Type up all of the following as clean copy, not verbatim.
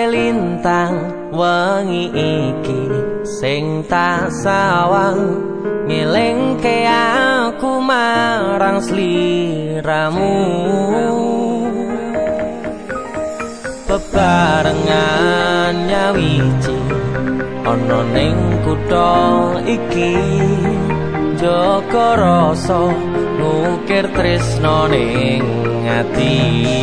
lintang wengi iki sing tak sawang ngelingke aku marang sliramu bebarengan nyawiji ana ning kutha iki jaga rasa ngukir tresno ning ati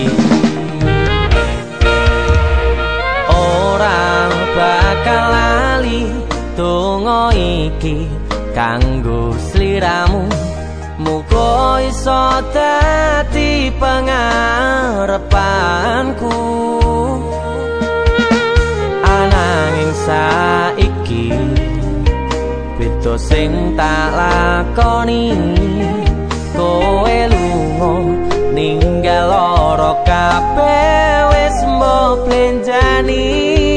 ora bakal lali donga iki kanggo sliramu muga iso dadi pangarepanku ananging saiki beda sing tak lakoni kowe lunga ninggal lara kabeh wis mbok blenjani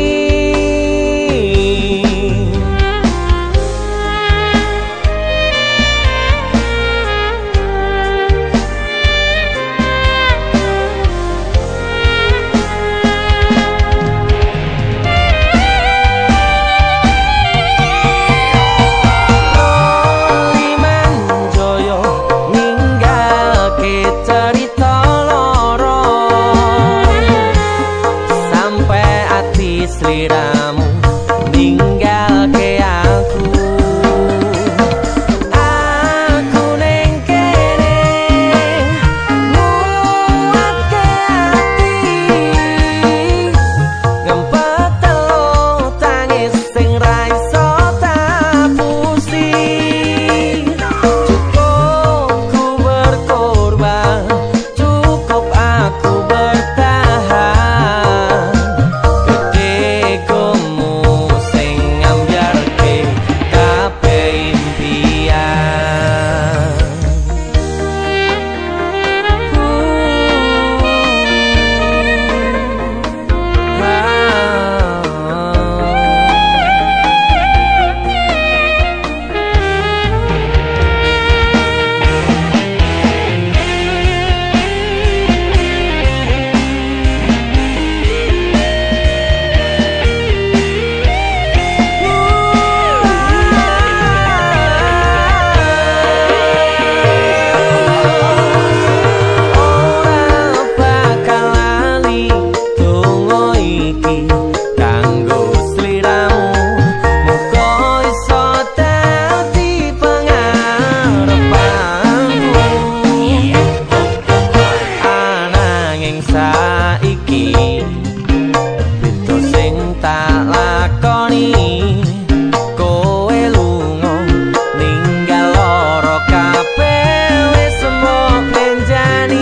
sliramu ninggalke aku ning kene muatke ati ngempet telu tangis sing ra iso tapusi cukup ku berkorban cukup aku bertahan saiki beda sing tak lakoni kowe lunga ninggal lara kabeh wis mbok blenjani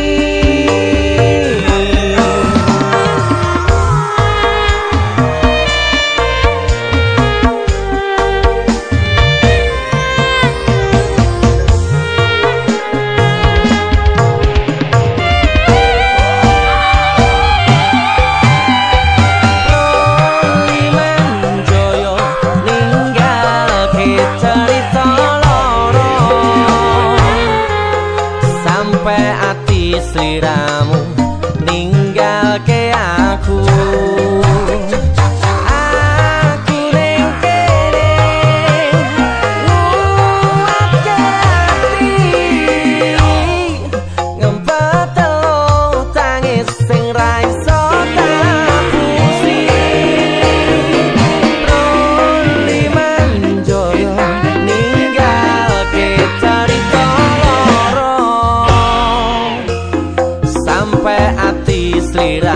sliramu ninggalke aku ning kene muatke ati ngempet telu tangis sing ra iso tapusi Liman Joyo ninggalke carita lara sampai ati sliramu